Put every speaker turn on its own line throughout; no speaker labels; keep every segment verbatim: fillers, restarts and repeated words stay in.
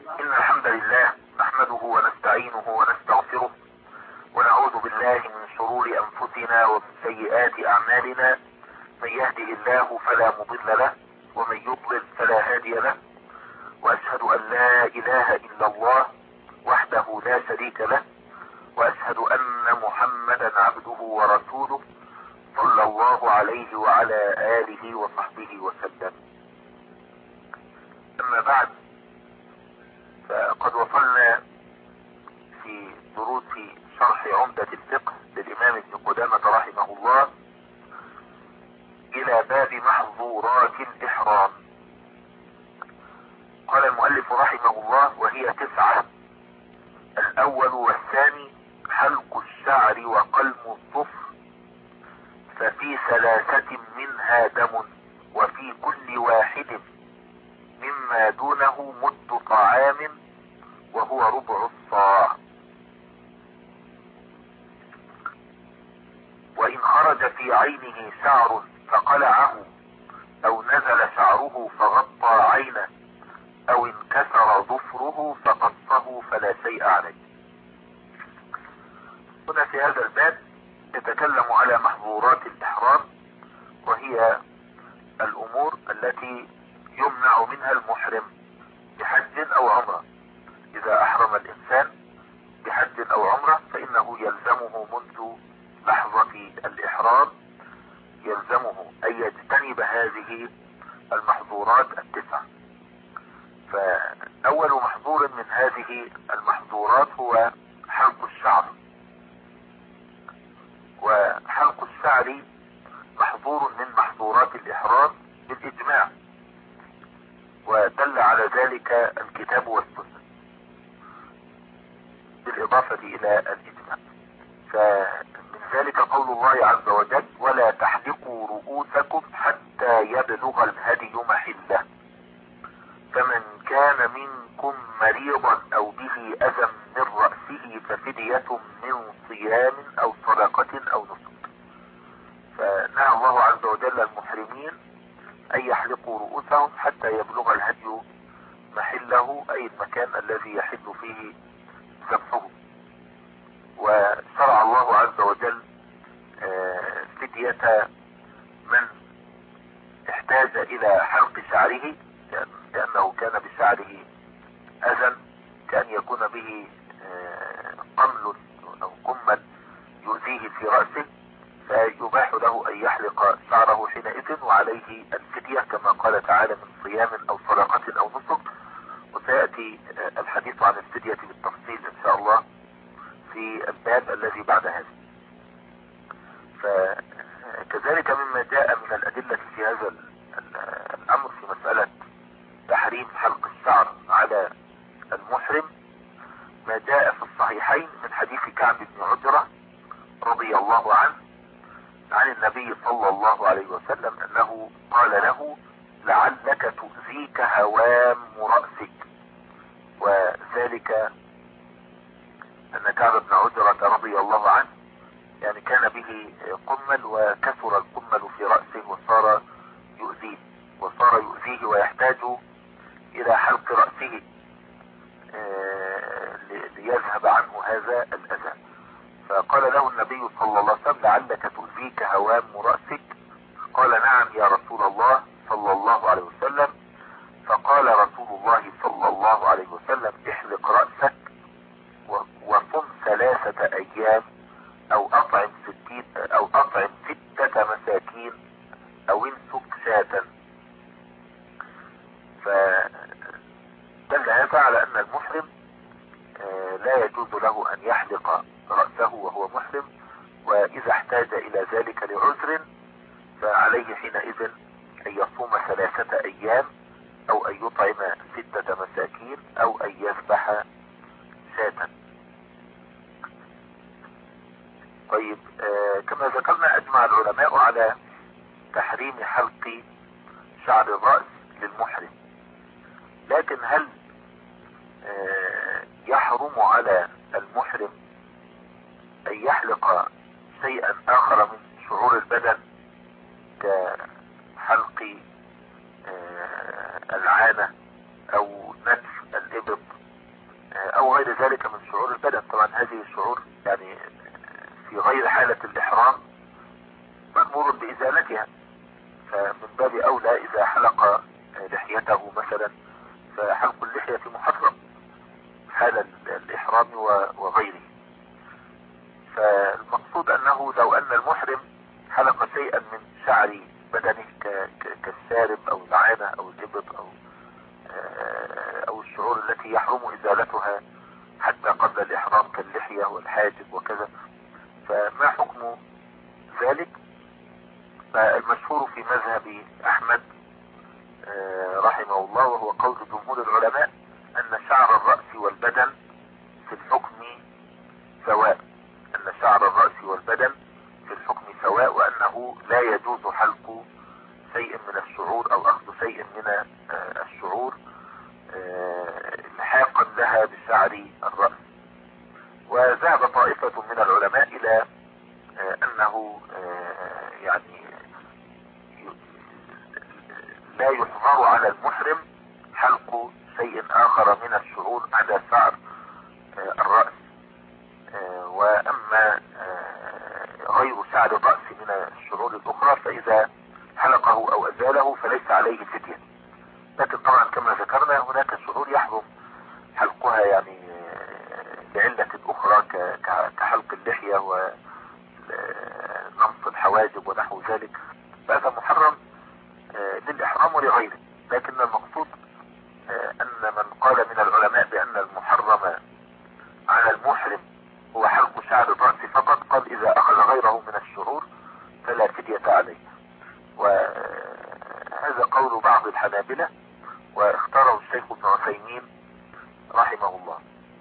إن الحمد لله نحمده ونستعينه ونستغفره ونعوذ بالله من شرور أنفسنا ومن سيئات أعمالنا. من يهده الله فلا مضل له ومن يضلل فلا هادي له، وأشهد أن لا إله إلا الله وحده لا شريك له، وأشهد أن محمدا عبده ورسوله صلى الله عليه وعلى آله وصحبه وسلم. أما بعد، فقد وصلنا في دروس شرح عمدة الفقه للإمام ابن قدامة رحمه الله إلى باب محظورات الإحرام. قال المؤلف رحمه الله: وهي تسعة. الأول والثاني حلق الشعر وقلم الظفر، ففي ثلاثة منها دم، وفي كل واحد مما دونه مد طعام وهو ربع الصاع. وإن خرج في عينه شعر فقلعه، أو نزل شعره فغطى عينه، أو انكسر ظفره فقصه فلا شيء عليه. هنا في هذا الباب يتكلم على محظورات الإحرام، وهي الأمور التي يمنع منها المحرم بحج أو عمرة. إذا أحرم الإنسان بحج أو عمرة فإنه يلزمه منذ لحظة الإحرام يلزمه أن يجتنب هذه المحظورات التسع. فأول محظور من هذه المحظورات هو حلق الشعر. وحلق الشعر محظور من محظورات الإحرام بالإجماع، ودل على ذلك الكتاب والسنة بالإضافة إلى الإجماع. فمن ذلك قول الله عز وجل: ولا تحلقوا رؤوسكم حتى يبلغ الهدي محله، فمن كان منكم مريضا أو به أذى من رأسه ففدية من صيام أو صدقة أو نسك. فنهى الله عز وجل المحرمين أن يحلقوا رؤوسهم حتى يبلغ الهدي محله، أي المكان الذي يحل فيه ذبحه. وشرع الله عز وجل فدية من احتاج إلى حلق شعره، لأنه كان بشعره أذى، كأن يكون به قمل أو قمل يؤذيه في رأسه، فيباح له أن يحلق شعره حينئذ، وعليه الفدية كما قال تعالى: من صيام أو صدقة أو نسك. وسيأتي الحديث عن الفدية بالتفصيل إن شاء الله في الباب الذي بعد هذا. فكذلك مما جاء من الأدلة في هذا الأمر في مسألة تحريم حلق الشعر على المحرم ما جاء في الصحيحين من حديث كعب بن عجرة رضي الله عنه عن النبي صلى الله عليه وسلم أنه قال له: لعلك تؤذيك هوام رأسك. وذلك أن كعب بن عجرة رضي الله عنه يعني كان به قمل، وكثر القمل في رأسه وصار يؤذيه وصار يؤذيه ويحتاج إلى حلق رأسه ليذهب عنه هذا الأذى. فقال له النبي صلى الله عليه وسلم: لعلك تؤذيك هوام رأسك. قال: نعم يا رسول الله صلى الله عليه وسلم. فقال رسول الله صلى الله عليه وسلم: احلق رأسك وصم ثلاثة أيام، أو أطعم ستين أو أطعم ستة مساكين، أو انسك شاة. فدل هذا على أن المحرم لا يجوز له أن يحلق رأسه وهو محرم، وإذا احتاج إلى ذلك لعذر فعليه حينئذ أن يصوم ثلاثة أيام، أو أن يطعم ستة مساكين، أو أن يذبح شاة. طيب، آه كما ذكرنا أجمع العلماء على تحريم حلق شعر الرأس للمحرم، لكن هل آه يحرم على المحرم أن يحلق شيئا آخر من شعور البدن كحلق آه العانة أو نتف الإبط البدن. طبعا هذه الشعور يعني في غير حالة الإحرام مأمور بإزالتها، فمن باب أولى إذا حلق لحيته مثلا فحلق اللحية محرم حال الإحرام وغيره. فالمقصود أنه لو أن المحرم حلق شيئا من شعر بدنه كالسارب أو العانة أو الإبط أو أو الشعور التي يحرم إزالتها حتى قبل الإحرام كاللحية والحاجب وكذا، فما حكم ذلك؟ فالمشهور في مذهب أحمد رحمه الله وهو قول جمهور العلماء أن شعر الرأس والبدن في الحكم سواء، أن شعر الرأس والبدن في الحكم سواء، وأنه لا يجوز حلق شيء من الشعور أو أخذ شيء من الشعور الحاقا لها بشعر الرأس. وذهب طائفة من العلماء إلى أنه يعني لا يحظر على المحرم حلق شيء آخر من الشعور عدا شعر الرأس، وأما غير شعر الرأس من الشعور الأخرى فإذا حلقه أو أزاله فليس عليه فدية. لكن طبعا كما ذكرنا هناك شعور يحرم حلقها يعني لعلة أخرى كحلق اللحية ونمص الحواجب ونحو ذلك، فهذا محرم للإحرام ولغيره. لكن المقصود أن من قال من العلماء بأن المحرم على المحرم هو حلق شعر الرأس فقط، قال إذا أخذ غيره من الشعور فلا فدية عليه. وهذا قول بعض الحنابلة واختاره الشيخ ابن عثيمين رحمه الله،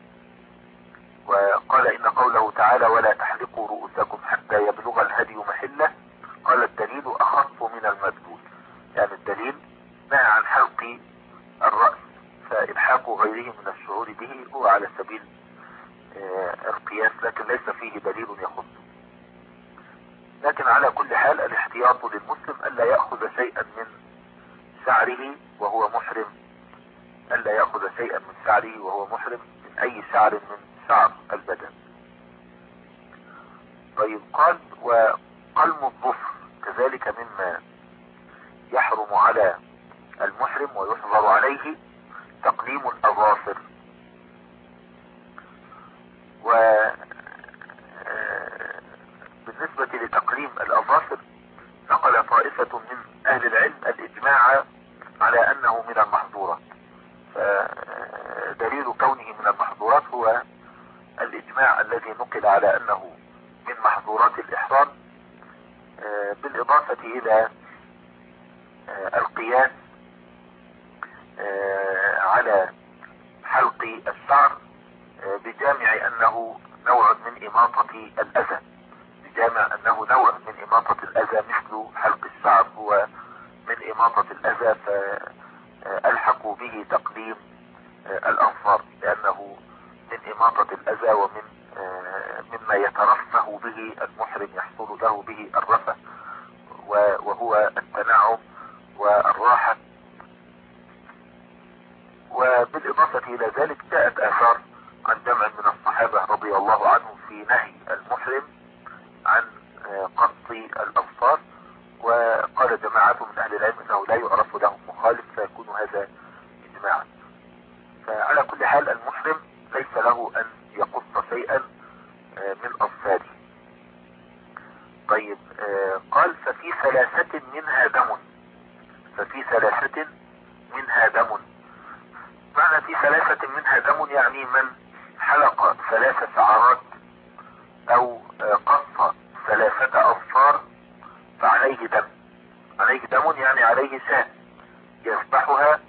وقال إن قوله تعالى ولا تحلقوا رؤوسكم حتى يبلغ الهدي محله، قال الدليل أخف من المدلول، يعني الدليل نهى عن حلق الرأس، فإلحاق غيره من الشعور به هو على سبيل القياس لكن ليس فيه دليل يخصه. لكن على كل حال الاحتياط للمسلم ألا يأخذ شيئا من شعره وهو محرم، ألا يأخذ شيئا من شعره وهو محرم من أي شعر من شعر البدن. طيب قال وقلم الظفر كذلك مما يحرم على المحرم ويحظر عليه تقليم الأظافر. وبالنسبة لتقليم الأظافر نقل طائفة من أهل العلم الإجماع على أنه من المحظورات، فدليل كونه من المحظورات هو الإجماع الذي نقل على أنه من محظورات الإحرام، بالإضافة إلى القياس على حلق الشعر بجامع أنه نوع من إماطة الأذى، بجامع أنه نوع من إماطة الأذى مثل حلق الشعر هو من إماطة الأذى، فألحقوا به تقليم الأنصار لأنه من إماطة الأذى ومن مما يترفه به المحرم، يحصل له به الرفه وهو التنعم والراحة. وبالإضافة إلى ذلك جاءت آثار عن جمع من الصحابة رضي الله عنهم في نهي المحرم عن قص الأظفار، وقال جماعة من أهل العلم أنه لا يعرف لهم مخالف فيكون هذا إجماعا. فعلى كل حال المحرم ليس له أن يقص شيئا من أظفاره. طيب قال ففي ثلاثة منها دم، ففي ثلاثة منها دم، معنى في ثلاثة منها دم يعني من حلق ثلاث شعرات أو قص ثلاثة أظفار فعليه دم، عليه دم يعني عليه شاة يذبحها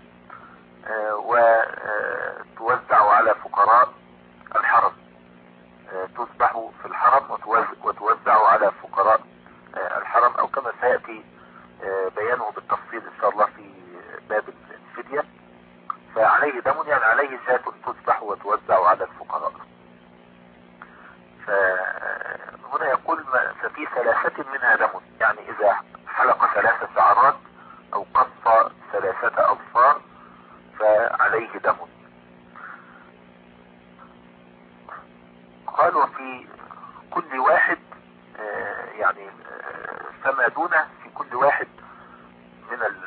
وتوزع على فقراء الحرم، تذبح في الحرم وتوزع على فقراء الحرم، أو كما سيأتي بيانه بالتفصيل إن شاء الله في باب الفدية. فعليه دم يعني عليه شاة تذبح وتوزع على الفقراء. فهنا يقول ففي ثلاثة منها دم، يعني إذا حلق ثلاث شعرات أو قص ثلاثة أظفار فعليه دم. قال وفي كل واحد يعني فما دونه في كل واحد من ال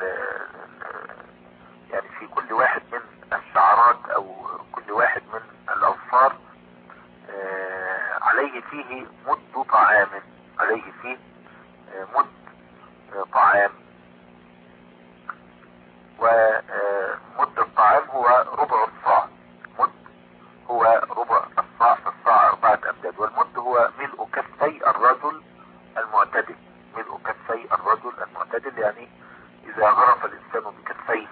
يعني في كل واحد من الشعرات او كل واحد من الاظفار عليه فيه مد طعام، عليه فيه مد طعام. ومد الطعام هو ربع الصاع، مد هو ربع الصاع، في الصاع اربعة امداد، والمد هو ملء كفي الرجل المعتدل، ملء كفي الرجل المعتدل، يعني اذا غرف الانسان بكفيه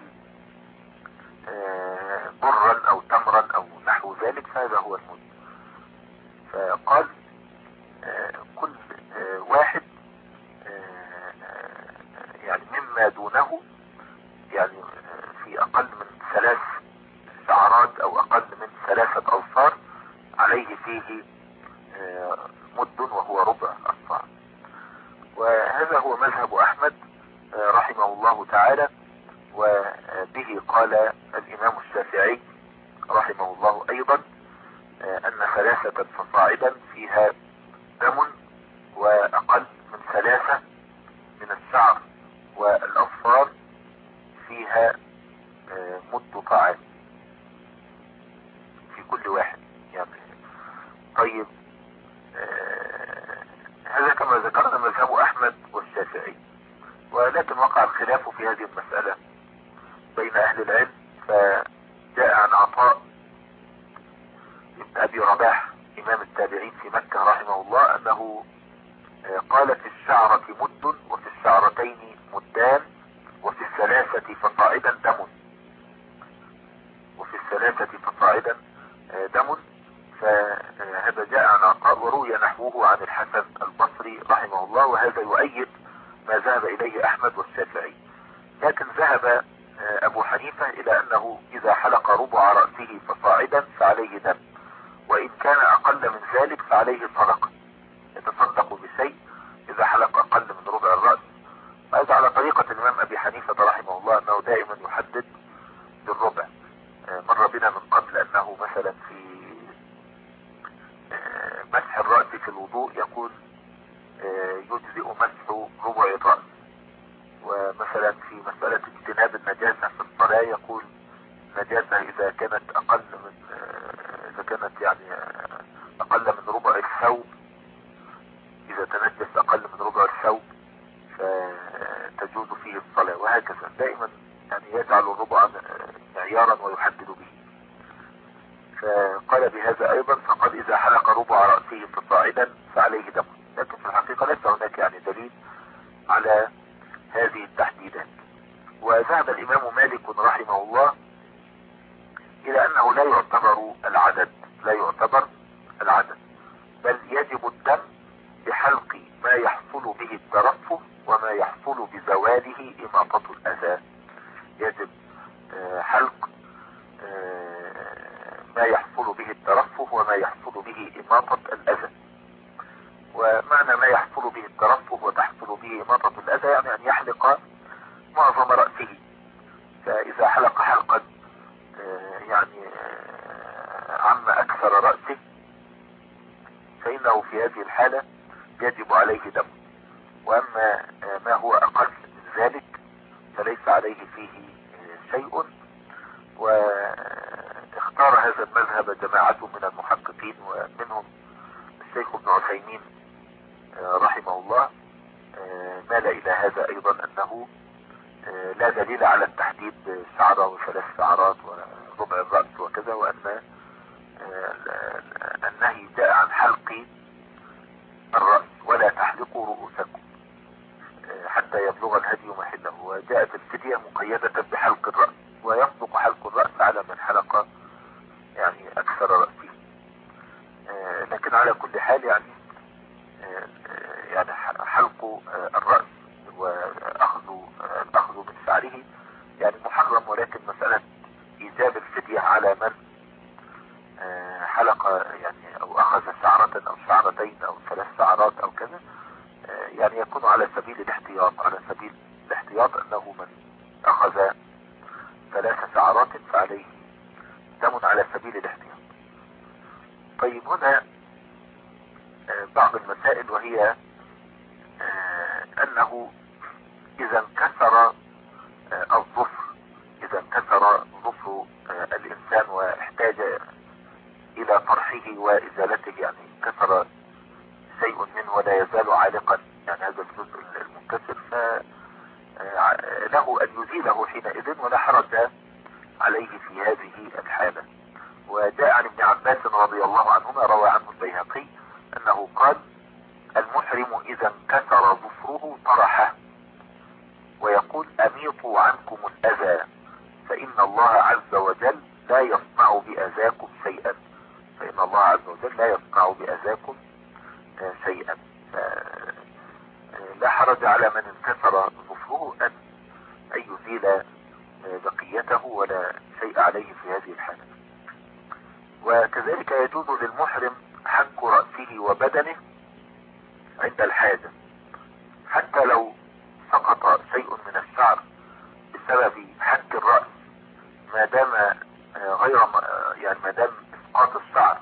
برا او تمرا او نحو ذلك فهذا هو المد. فقال كل واحد يعني مما دونه، يعني في اقل من ثلاث شعرات او اقل من ثلاثة اظفار عليه فيه مد وهو ربع الصاع. وهذا هو مذهب احمد رحمه الله تعالى، وبه قال الامام الشافعي رحمه الله ايضا ان ثلاثة فصاعدا فيها دم، واقل من ثلاثة من الشعر والاظفار فيها مد طعام في كل واحد يعني. طيب هذا كما ذكرنا مذهب احمد والشافعي، ولكن وقع الخلاف في هذه المسألة بين اهل العلم. فجاء عن عطاء ابن ابي رباح امام التابعين في مكة رحمه الله انه قال في الشعرة مد وفي الشعرتين مدان وفي الثلاثة فصاعدا دم، وفي الثلاثة فصاعدا دم. فهذا جاء عن عطاء، وروي نحوه عن الحسن البصري رحمه الله، وهذا يؤيد ما ذهب اليه احمد والشافعي. لكن ذهب ابو حنيفة الى انه اذا حلق ربع رأسه فصاعدا فعليه دم، وان كان اقل من ذلك فعليه صدقة، يتصدق بشيء اذا حلق اقل من ربع الرأس. هذا على طريقة الامام ابي حنيفة رحمه الله انه دائما يحدد بالربع. مر بنا من قبل انه مثلا في مسح الرأس في الوضوء يقول يجزئ مسح ربع الرأس، ومثلا في مسألة اجتناب النجاسة في الصلاة يقول النجاسة اذا كانت اقل من اذا كانت يعني اقل من ربع الثوب، اذا تنجس اقل من ربع الثوب فتجوز فيه الصلاة، وهكذا دائما يعني يجعل الربع معيارا ويحدد به. فقال بهذا ايضا، فقال اذا حلق ربع رأسه فصاعدا فعليه دم. لكن في الحقيقة ليس هناك يعني دليل على هذه التحديدات. وذهب الامام مالك رحمه الله الى انه لا يعتبر العدد، لا يعتبر العدد، بل يجب الدم بحلق ما يحصل به الترفه وما يحصل بزواله اماطة الاذى. يجب حلق ما يحصل به الترفه وما يحصل به اماطة الاذى. ومعنى ما يحصل به الترفه وتحصل به اماطة الاذى يعني ان يحلق معظم رأسه. فاذا حلق حلقا يعني عم اكثر رأسه فانه في هذه الحالة يجب عليه دم. واما ما هو اقل من ذلك فليس عليه فيه شيء. واختار هذا المذهب جماعة من المحققين، ومنهم الشيخ ابن عثيمين رحمه الله مال الى هذا ايضا، انه لا دليل على التحديد شعرة وثلاث شعرات وربع الرأس وكذا، وان النهي جاء عن حلق الرأس ولا تحلقوا رؤوسكم حتى يبلغ الهدي محله. وجاءت الفدية مقيدة بحلق الرأس، ويصدق حلق الرأس على من حلق يعني اكثر رأسه. لكن على كل حال يعني يعني حلق الرأس واخذ الاخذ من شعره يعني محرم، ولكن مسألة ايجاب الفدية على من حلق يعني او اخذ شعرة او شعرتين او ثلاث شعرات او كذا يعني يكون على سبيل الاحتياط، على سبيل الاحتياط انه من اخذ ثلاث شعرات فعليه دم على سبيل الاحتياط. طيب هنا بعض المسائل، وهي انه اذا انكسر الظفر اذا انكسر ظفر الانسان واحتاج الى طرحه وازالته، يعني انكسر شيء منه ولا يزال عالقا، يعني هذا الجزء المنكسر، فله ان يزيله حينئذ ولا حرج عليه في هذه الحالة. وجاء عن ابن عباس رضي الله عنهما، روى عنه البيهقي انه قال: المحرم اذا انكسر ظفره طرحه ويقول: اميطوا عنكم الاذى فان الله عز وجل لا يصنع باذاكم شيئا فان الله عز وجل لا يصنع باذاكم شيئا. لا حرج على من انكسر ظفره ان ان يزيل بقيته، ولا شيء عليه في هذه الحالة. وكذلك يجوز للمحرم حك رأسه وبدنه عند الحاجة، حتى لو سقط شيء من الشعر بسبب حك الرأس، ما دام غير يعني ما دام اسقاط الشعر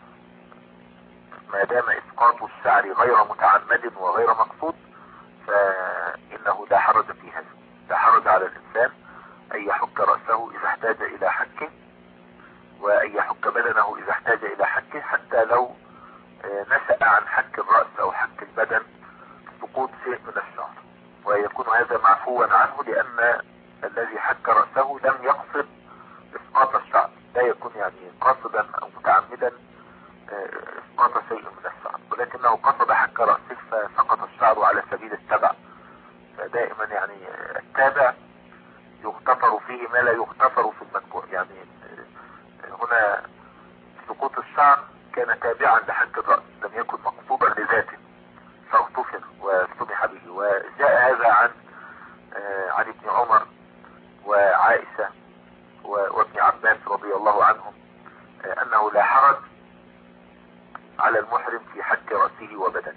ما دام اسقاط الشعر غير متعمد وغير مقصود، فإنه لا حرج في هذا. لا حرج على الإنسان أن يحك رأسه إذا احتاج إلى حكه، وأن يحك بدنه إذا احتاج إلى حكه، حتى لو نشأ عن حك الرأس أو حك البدن سقوط شيء من الشعر، ويكون هذا معفوا عنه، لأن الذي حك رأسه لم يقصد اسقاط الشعر، لا يكون يعني قاصدا أو متعمدا اسقاط شيء من الشعر، ولكنه قصد حك رأسه فسقط الشعر على سبيل التبع. فدائما يعني التابع يغتفر فيه ما لا يغتفر في المذكور، يعني هنا سقوط الشعر كان تابعا لحك الرأس، لم يكن مقصودا لذاته فاغتفر وسمح به. وجاء هذا عن عن ابن عمر وعائشة وابن عباس رضي الله عنهم انه لا حرج على المحرم في حك رأسه وبدنه.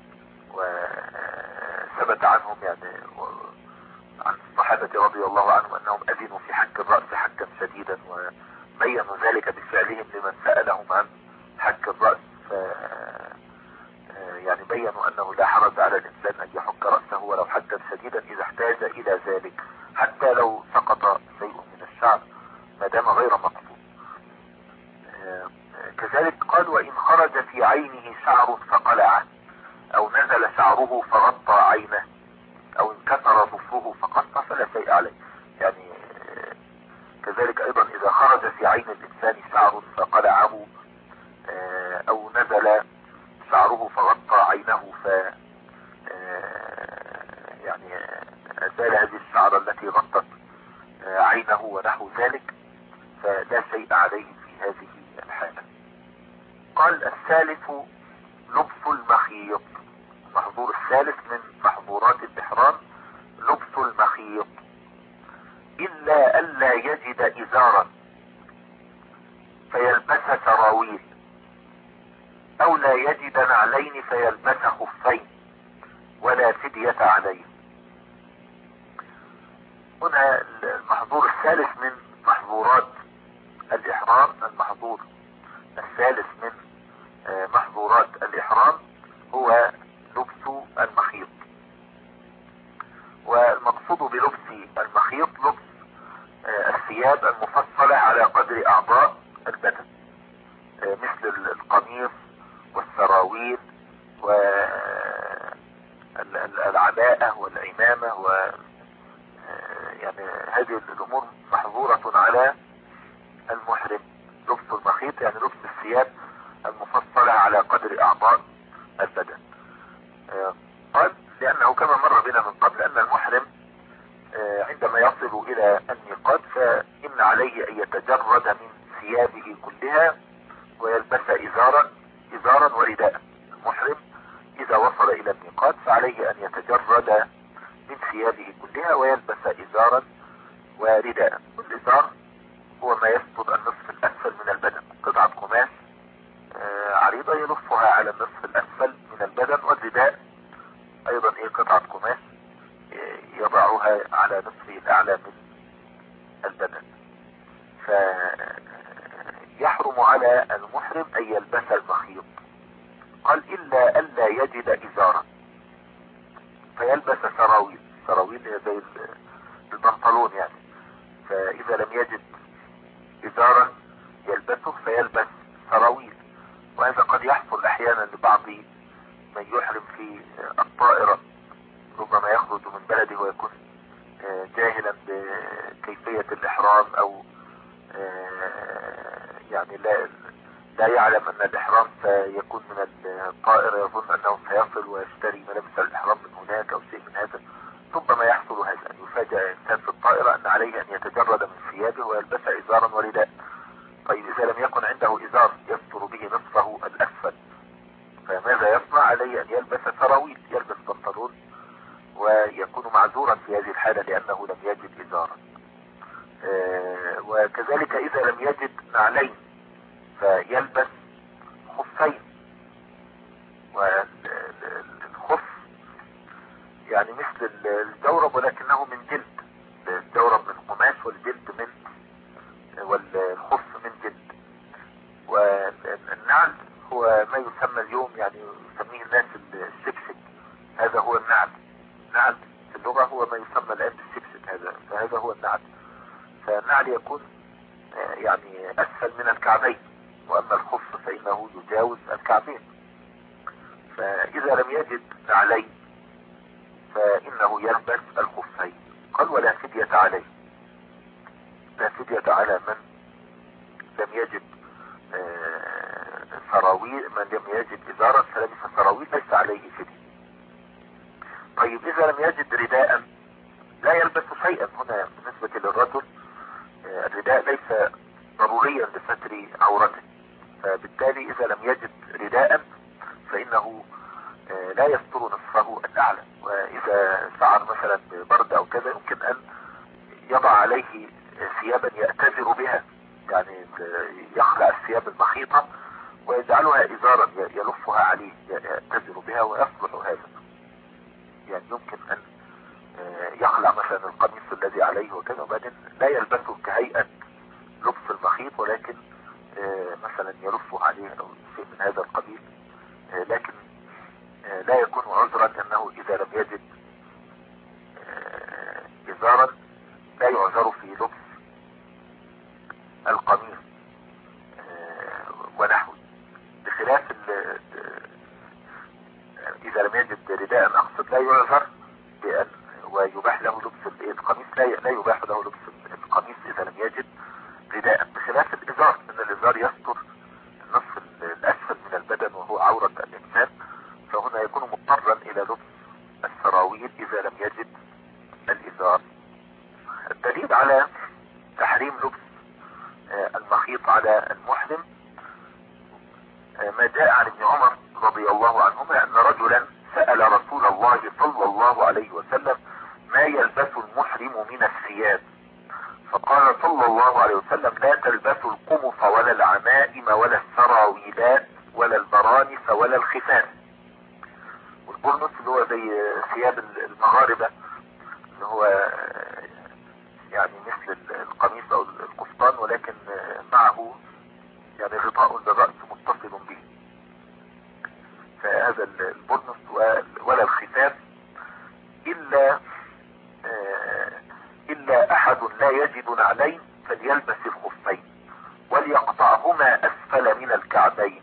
وثبت عنهم يعني عن الصحابة رضي الله عنهم انهم اذنوا في حك الرأس حكا شديدا، وبينوا ذلك بفعلهم لمن سألهم عن حك الرأس، ف يعني بينوا انه لا حرج على الانسان ان يحك رأسه ولو حكا شديدا اذا احتاج الى ذلك، حتى لو سقط شيء من الشعر ما دام غير مقصود. كذلك قال: وإن خرج في عينه شعر فقلعه، أو نزل شعره فغطى عينه، أو انكسر ظفره فقطع، فلا شيء عليه. يعني كذلك أيضا إذا خرج في عين الإنسان شعر فقلعه، أو نزل شعره فغطى عينه، ف يعني أزال هذه الشعر التي غطت عينه ونحو ذلك، فلا شيء عليه في هذه الحالة. قال: الثالث لبس المخيط. المحظور الثالث من محظورات الإحرام لبس المخيط، إلا ألا يجد إزارا فيلبس سراويل، أو لا يجد نعلين فيلبس خفين، ولا فدية عليه. هنا المحظور الثالث من محظورات الإحرام، المحظور الثالث من محظورات الإحرام هو لبس المخيط. والمقصود بلبس المخيط لبس الثياب المفصلة على قدر أعضاء البدن، مثل القميص والسراويل والعباءة والعمامة، و يعني هذه الأمور محظورة على المحرم. لبس المخيط يعني لبس الثياب المفصلة على قدر أعضاء البدن. قال: لأنه كما مر بنا من قبل أن المحرم عندما يصل إلى الميقات فإن عليه أن يتجرد من ثيابه كلها ويلبس إزارا إزارا ورداء. المحرم إذا وصل إلى الميقات فعليه أن يتجرد من ثيابه كلها ويلبس إزارا ورداء. والإزار هو ما يسقط النصف الأسفل من البدن، قطعة قماش عريضة يلفها على النصف الأسفل من البدن، والرداء أيضا هي قطعة قماش يضعها على نصفه الأعلى من البدن. فيحرم على المحرم أن يلبس المخيط، قال إلا ألا يجد إزارا فيلبس سراويل. سراويل هي زي البنطلون يعني. فإذا لم يجد إزارا يلبسه فيلبس سراويل. وهذا قد يحصل أحيانا لبعض من يحرم في الطائرة، ربما يخرج من بلده ويكون جاهلا بكيفية الإحرام أو يعني لا لا يعلم أن الإحرام سيكون من الطائرة، يظن أنه سيصل ويشتري ملابس الإحرام من هناك أو شيء من هذا. ربما يحصل هذا، أن يفاجأ إنسان في الطائرة أن عليه أن يتجرد من ثيابه ويلبس إزارا ورداء. طيب إذا لم يكن عنده إزار يستر به نصفه الأسفل فماذا يصنع؟ عليه أن يلبس سراويل، يلبس بنطلون ويكون معذورا في هذه الحالة لأنه لم يجد إزارا. آه وكذلك إذا لم يجد نعلين فيلبس خفين. والخف يعني مثل الجورب ولكنه من جلد. الجورب من قماش والجلد من والخف من جلد. والنعل هو ما يسمى اليوم يعني يسميه الناس الشبشب، هذا هو النعل. النعل في اللغة هو ما يسمى الآن بالشبشب، هذا فهذا هو النعل. فالنعل يكون يعني أسفل من الكعبين، وأما الخف فإنه يجاوز الكعبين. فإذا لم يجد نعلين فإنه يلبس الخفين. قال ولا فدية عليه، لا فدية على من لم يجد سراويل، من لم يجد إزارا فلبس سراويل ليس عليه فدية. طيب إذا لم يجد رداء لا يلبس شيئا. هنا بالنسبة للرجل الرداء ليس ضروريا لستر عورته، فبالتالي إذا لم يجد رداء فإنه لا يستر نصفه الأعلى. وإذا شعر مثلا ببرد أو كذا يمكن أن يضع عليه ثيابا يأتذر بها، يعني يخلع الثياب المخيطة ويجعلها إزارا يلفها عليه يأتذر بها ويصلح هذا. يعني يمكن أن يخلع مثلا القميص الذي عليه وكذا وبعدين لا يلبسه كهيئة لبس المخيط، ولكن مثلا يلفه عليه أو شيء من هذا القبيل. لكن لا يكون عذرا أنه إذا لم يجد إزارا لا يعذر في لبس القميص ونحوه، بخلاف إذا لم يجد رداء أقصد لا يعذر بأن ويباح له لبس القميص، لا لا يباح له لبس القميص إذا لم يجد رداء، بخلاف الإزار أن الإزار يستر النصف الأسفل من البدن وهو عورة الإنسان، فهنا يكون مضطرا إلى لبس السراويل إذا لم يجد الإزار. الدليل على تحريم لبس المخيط على المحرم ما جاء عن ابن عمر رضي الله عنهما أن رجلا سأل رسول الله صلى الله عليه وسلم ما يلبس المحرم من الثياب، فقال صلى الله عليه وسلم لا تلبسوا القمص ولا العمائم ولا السراويلات ولا البرانس ولا الخفاف. والبرنس اللي هو زي ثياب المغاربة اللي هو يعني مثل القميص او القفطان ولكن معه يعني غطاء للرأس متصل به، فهذا البرنس ولا الخفاف إلا إلا أحد لا يجد نعلين فليلبس الخفين وليقطعهما أسفل من الكعبين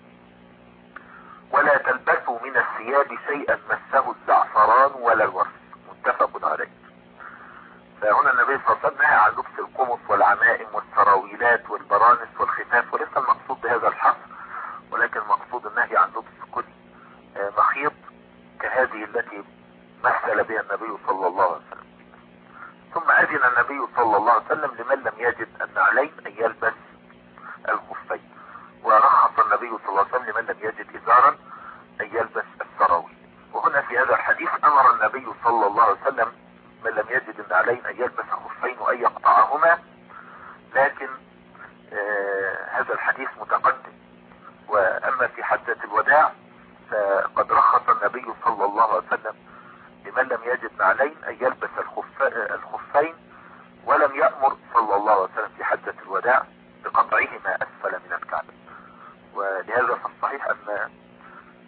ولا تلبسوا من الثياب شيئا مسه الزعفران ولا الورس، متفق عليه. فهنا النبي صلى الله عليه وسلم نهى عن لبس القمص والعمائم والسراويلات والبرانس والخفاف، وليس المقصود بهذا الحصر، ولكن المقصود النهي عن لبس كل مخيط كهذه التي مثل بها النبي صلى الله عليه وسلم. ثم أذن النبي صلى الله عليه وسلم لمن لم يجد النعلين أن يلبس الخفين، ورخص النبي صلى الله عليه وسلم لمن لم يجد إزارا أن يلبس السراويل. وهنا في هذا الحديث أمر النبي صلى الله عليه وسلم من لم يجد النعلين أن يلبس خفين وأن يقطعهما، لكن آه هذا الحديث متقدم. وأما في حجة الوداع فقد رخص النبي صلى الله عليه وسلم لمن لم يجد نعلين أن يلبس الخف... الخفين، ولم يأمر صلى الله عليه وسلم في حجة الوداع بقطعهما أسفل من الكعب. ولهذا فالصحيح أن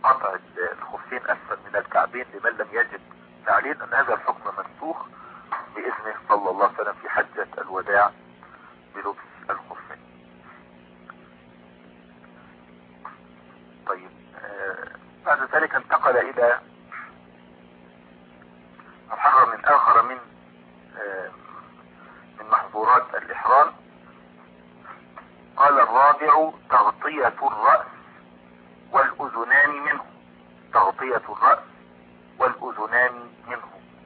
قطع الخفين اسفل من الكعبين لمن لم يجد تعليل، ان هذا الحكم منسوخ باذنه صلى الله عليه وسلم في حجة الوداع بلبس الخفين. طيب آه بعد ذلك انتقل الى محرم اخر من آه من محظورات الاحرام. قال الرابع تغطية الرأس والاذنان منه، تغطية الرأس والاذنان منه.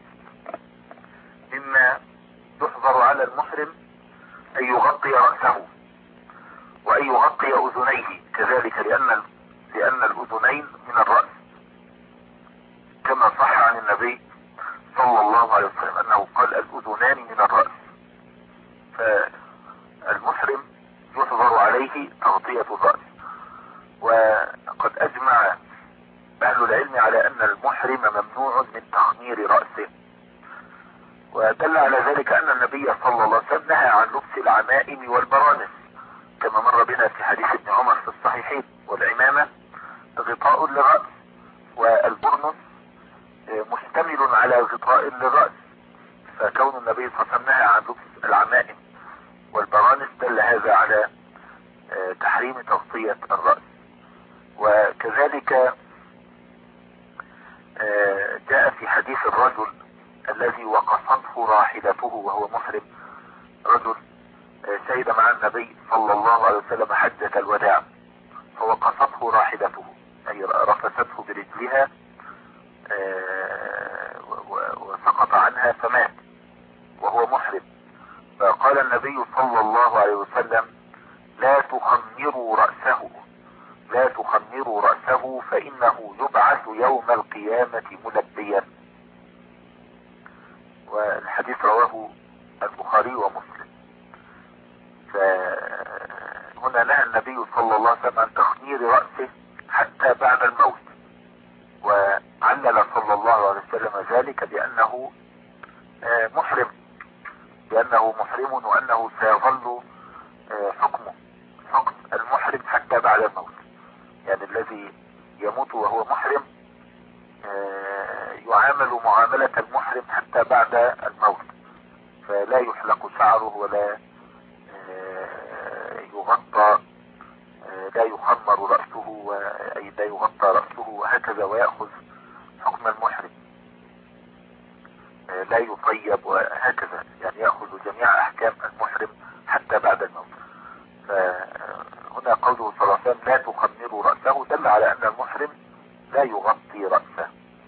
مما يحظر على المحرم ان يغطي رأسه وان يغطي اذنيه كذلك، لان لان الاذنين من الرأس، كما صح عن النبي صلى الله عليه وسلم انه قال الاذنان من الرأس. فالمحرم يحظر عليه تغطية الرأس. وقد اجمع اهل العلم على ان المحرم ممنوع من تخمير رأسه، ودل على ذلك ان النبي صلى الله عليه وسلم نهى عن لبس العمائم والبرانس كما مر بنا في حديث ابن عمر في الصحيحين. والعمامة غطاء للرأس، والبرنس مشتمل على غطاء للرأس، فكون النبي صلى الله عليه وسلم نهى عن لبس العمائم والبرانس دل هذا على تحريم تغطية الرأس. وكذلك جاء في حديث الرجل الذي وقصته راحلته وهو محرم، رجل شهد مع النبي صلى الله عليه وسلم حجة الوداع فوقصته راحلته، اي رفسته برجلها وسقط عنها فمات وهو محرم. فقال النبي صلى الله عليه وسلم لا تخمروا رأسه، لا تخمروا رأسه فإنه يبعث يوم القيامة ملبيا. والحديث رواه البخاري ومسلم. فهنا نهى النبي صلى الله عليه وسلم عن تخمير رأسه حتى بعد الموت، وعلل صلى الله عليه وسلم ذلك بأنه محرم، بأنه محرم وأنه سيظل حكمه حكم المحرم حتى بعد الموت. يعني الذي يموت وهو محرم يعامل معاملة المحرم حتى بعد الموت، فلا يحلق شعره ولا يغطى، لا يخمر رأسه، أي لا يغطى رأسه وهكذا، ويأخذ حكم المحرم، لا يطيب وهكذا، يعني يأخذ جميع أحكام المحرم حتى بعد الموت. فهنا قوله صلى الله عليه وسلم لا تخمروا رأسه دل على أن المحرم لا يغطي رأسه.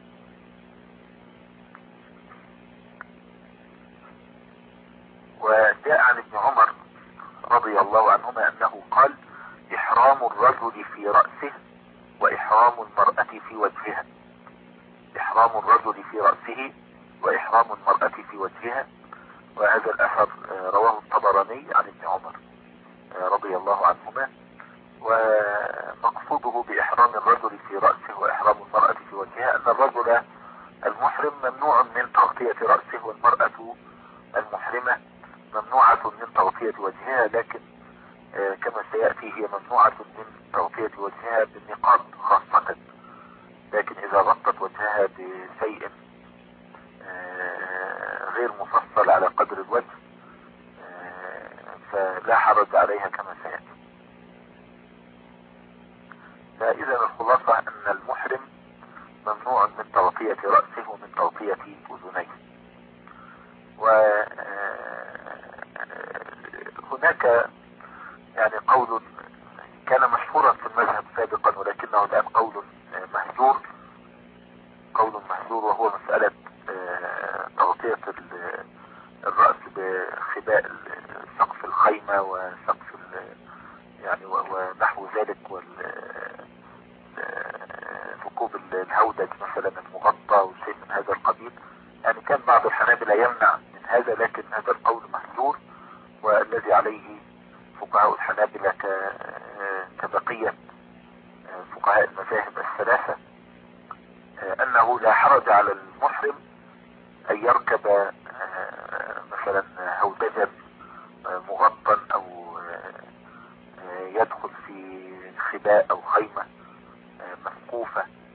وجاء عن ابن عمر رضي الله عنهما أنه قال إحرام الرجل في رأسه وإحرام المرأة في وجهها، إحرام الرجل في رأسه وإحرام المرأة في وجهها. وهذا الأثر رواه الطبراني عن ابن عمر رضي الله عنهما. ومقصوده بإحرام الرجل في رأسه وإحرام المرأة في وجهها أن الرجل المحرم ممنوع من تغطية رأسه، والمرأة المحرمة ممنوعة من تغطية وجهها، لكن كما سيأتي هي ممنوعة من تغطية وجهها بالنقاب خاصة، لكن إذا غطت وجهها بشيء غير مفصل على قدر الوجه فلا حرج عليها كما سيأتي. فإذا الخلاصة أن المحرم ممنوع من تغطية رأسه ومن تغطية أذنيه. وهناك يعني قول كان مشهورا في المذهب سابقا ولكنه الآن قول مهجور، قول مهجور، وهو مسألة تغطية الرأس بخباء سقف الخيمة وسقف يعني ونحو ذلك، وركوب الهودج مثلا المغطى وشيء من هذا القبيل. يعني كان بعض الحنابلة يمنع من هذا، لكن هذا القول مهجور، والذي عليه فقهاء الحنابلة كبقية فقهاء المذاهب الثلاثة أنه لا حرج على المحرم أن يركب مثلا هودجا مغطى أو يدخل في خباء أو خيمة مسقوفة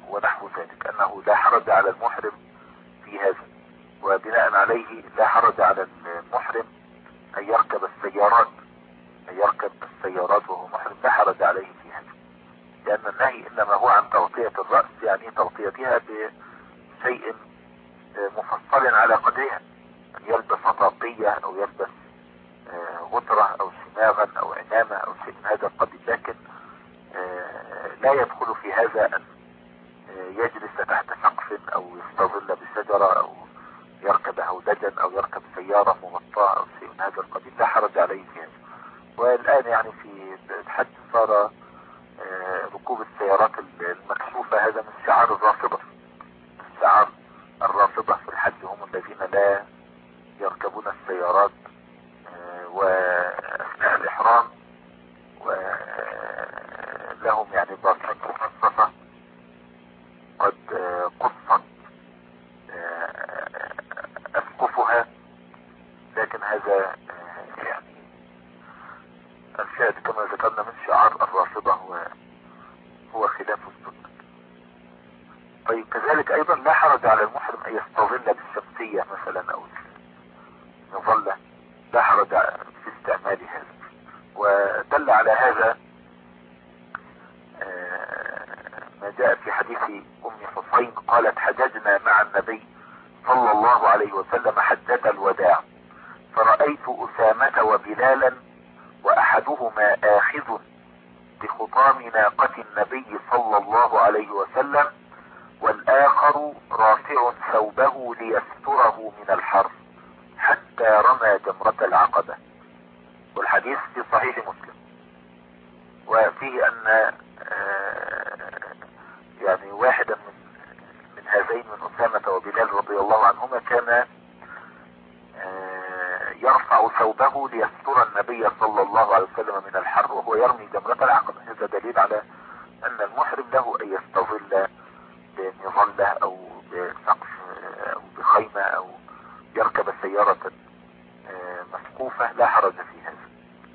ونحو ذلك، انه لا حرج على المحرم في هذا. وبناء عليه لا حرج على المحرم ان يركب السيارات ان يركب السيارات وهو محرم، لا حرج عليه في هذا، لان النهي انما هو عن تغطية الرأس، يعني تغطيتها بشيء مفصل على قدرها، ان يلبس طاقية او يلبس غطرة او شماغا او عمامة او شيء من هذا القبيل، لكن لا يدخل في هذا ان يجلس تحت سقف او يستظل بشجرة او يركب هودجا او يركب سيارة مغطاة او شيء من هذا القبيل، لا حرج عليه في هذا. والان يعني في الحج صار ركوب السيارات المكشوفة هذا من شعار الرافضة، شعار الرافضة في الحج هم الذين لا يركبون السيارات واثناء الاحرام، ولهم يعني باطنة مخصصة قد قصت اسقفها، لكن هذا يعني الشاهد كما ذكرنا من شعار الرافضة وهو خلاف السنة. طيب كذلك ايضا لا حرج على المحرم ان يستظل بالشمسية مثلا او مظلة، لا حرج في استعمال هذا. ودل على هذا ما جاء في حديث ام حسين قالت حججنا مع النبي صلى الله عليه وسلم حجة الوداع، فرأيت أسامة وبلالا واحدهما آخذ بخطام ناقة النبي صلى الله عليه وسلم والاخر رافع ثوبه ليستره من الحر حتى رمى جمرة العقبة. والحديث في صحيح مسلم، وفيه ان يعني واحدا من من هذين من أسامة وبلال رضي الله عنهما كان يرفع ثوبه ليستر النبي صلى الله عليه وسلم من الحر وهو يرمي جمرة العقبة. هذا دليل على ان المحرم له ان يستظل بمظلة او بسقف او بخيمة او يركب سيارة مسقوفة، لا حرج في هذا.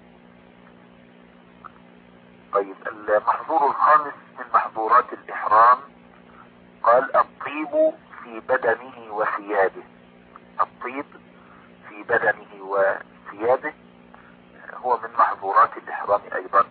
طيب المحظور الخامس من محظورات الإحرام قال الطيب في بدنه وثيابه. الطيب في بدنه وثيابه هو من محظورات الإحرام أيضا.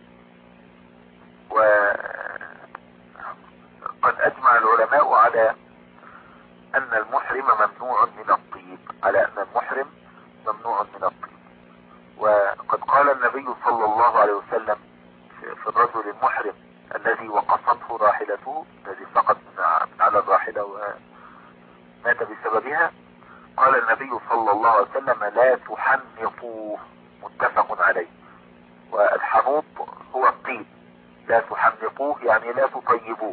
وقد أجمع العلماء على أن المحرم ممنوع من الطيب، على أن المحرم ممنوع من الطيب. وقد قال النبي صلى الله عليه وسلم في الرجل المحرم الذي وقصته راحلته، الذي سقط من على الراحلة ومات بسببها، قال النبي صلى الله عليه وسلم لا تحنطوه، متفق عليه. والحنوط هو الطيب، لا تحنطوه يعني لا تطيبوه.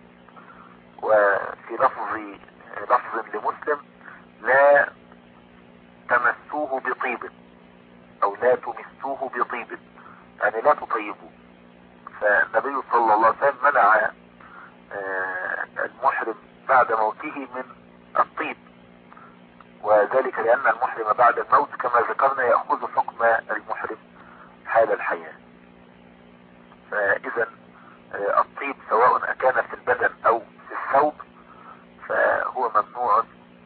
وفي لفظ لفظ لمسلم لا تمسوه بطيب او لا تمسوه بطيب، يعني لا تطيبوه. فالنبي صلى الله عليه وسلم منع المحرم بعد موته من الطيب، وذلك لأن المحرم بعد الموت كما ذكرنا يأخذ حكم المحرم حال الحياة. فإذا الطيب سواء أكان في البدن أو في الثوب فهو ممنوع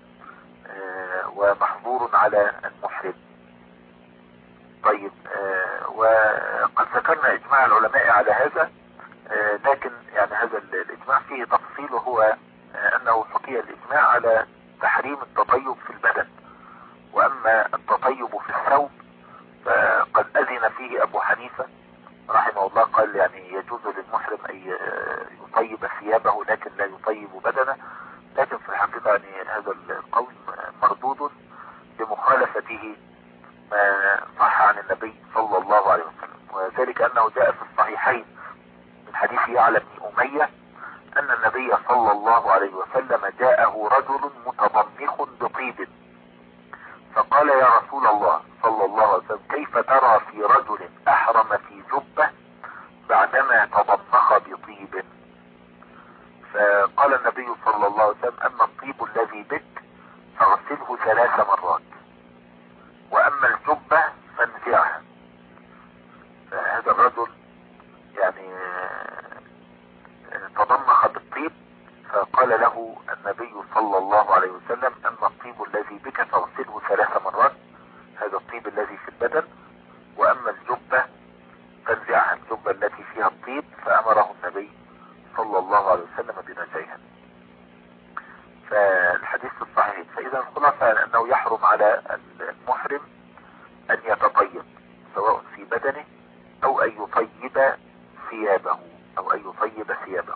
ومحظور على المحرم. طيب وقد ذكرنا إجماع العلماء على هذا، لكن يعني هذا الإجماع فيه تفصيل، وهو أنه حكي الإجماع على تحريم التطيب في البدن، وأما التطيب في الثوب فقد أذن فيه أبو حنيفة رحمه الله، قال يعني يجوز للمحرم أن يطيب ثيابه لكن لا يطيب بدنه. لكن في الحقيقة يعني هذا القول مردود لمخالفته ما صح عن النبي صلى الله عليه وسلم، وذلك أنه جاء في الصحيحين من حديث يعلى بن أمية أن النبي صلى الله عليه وسلم جاءه رجل متضمخ بطيب فقال يا رسول الله صلى الله عليه وسلم كيف ترى في رجل أحرم في جبة بعدما تضمخ بطيب؟ فقال النبي صلى الله عليه وسلم أما الطيب الذي بك فاغسله ثلاث مرات، وأما الجبة فانزعها. فهذا الرجل يعني تضمخ بالطيب صلى الله عليه وسلم أن الطيب الذي بك فاغسله ثلاث مرات، هذا الطيب الذي في البدن، وأما الجبة فانزعها، الجبة التي فيها الطيب، فأمره النبي صلى الله عليه وسلم بنزعها. فالحديث الصحيح، فإذا الخلاصة أنه يحرم على المحرم أن يتطيب سواء في بدنه أو أن يطيب ثيابه أو أن يطيب ثيابه.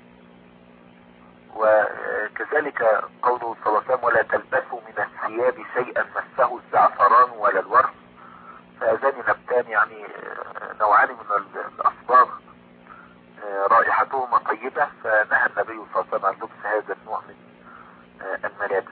وكذلك قوله صلى الله عليه وسلم ولا تلبسوا من الثياب شيئا مسه الزعفران ولا الورد، فهذان نبتان يعني نوعان من الأصباغ رائحتهما طيبة، فنهى النبي صلى الله عليه وسلم عن لبس هذا النوع من الملابس.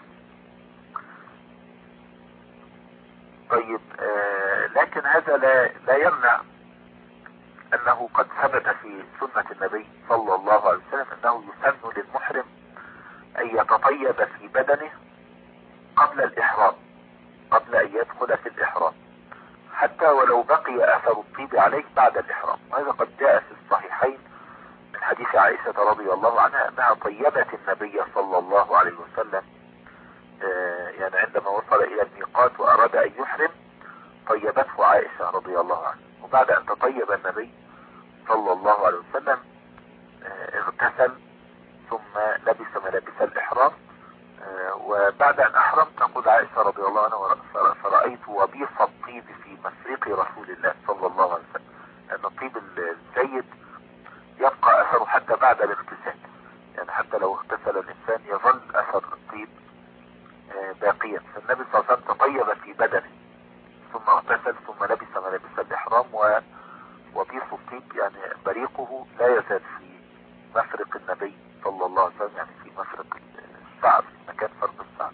طيب، لكن هذا لا, لا يمنع أنه قد ثبت في سنة النبي صلى الله عليه وسلم أنه يسن للمحرم أن يتطيب في بدنه قبل الإحرام، قبل أن يدخل في الإحرام، حتى ولو بقي أثر الطيب عليه بعد الإحرام. وهذا قد جاء في الصحيحين من حديث عائشة رضي الله عنها أنها طيبت النبي صلى الله عليه وسلم، يعني عندما وصل إلى الميقات وأراد أن يحرم طيبته عائشة رضي الله عنها. وبعد أن تطيب النبي صلى الله عليه وسلم اغتسل ثم لبس ملابس الإحرام، وبعد أن أحرم تقول عائشة رضي الله عنها فرأيت وبيص الطيب في مفرق رسول الله صلى الله عليه وسلم، أن الطيب الجيد يبقى أثره حتى بعد الاغتسال، يعني حتى لو اغتسل الإنسان يظل أثر الطيب باقيا. فالنبي صلى الله عليه وسلم تطيب في بدنه ثم اغتسل ثم لبس ملابس الإحرام، وبيص الطيب يعني بريقه لا يزال في مفرق النبي صلى الله عليه وسلم، يعني في مفرق الشعر، في مكان فرق الشعر.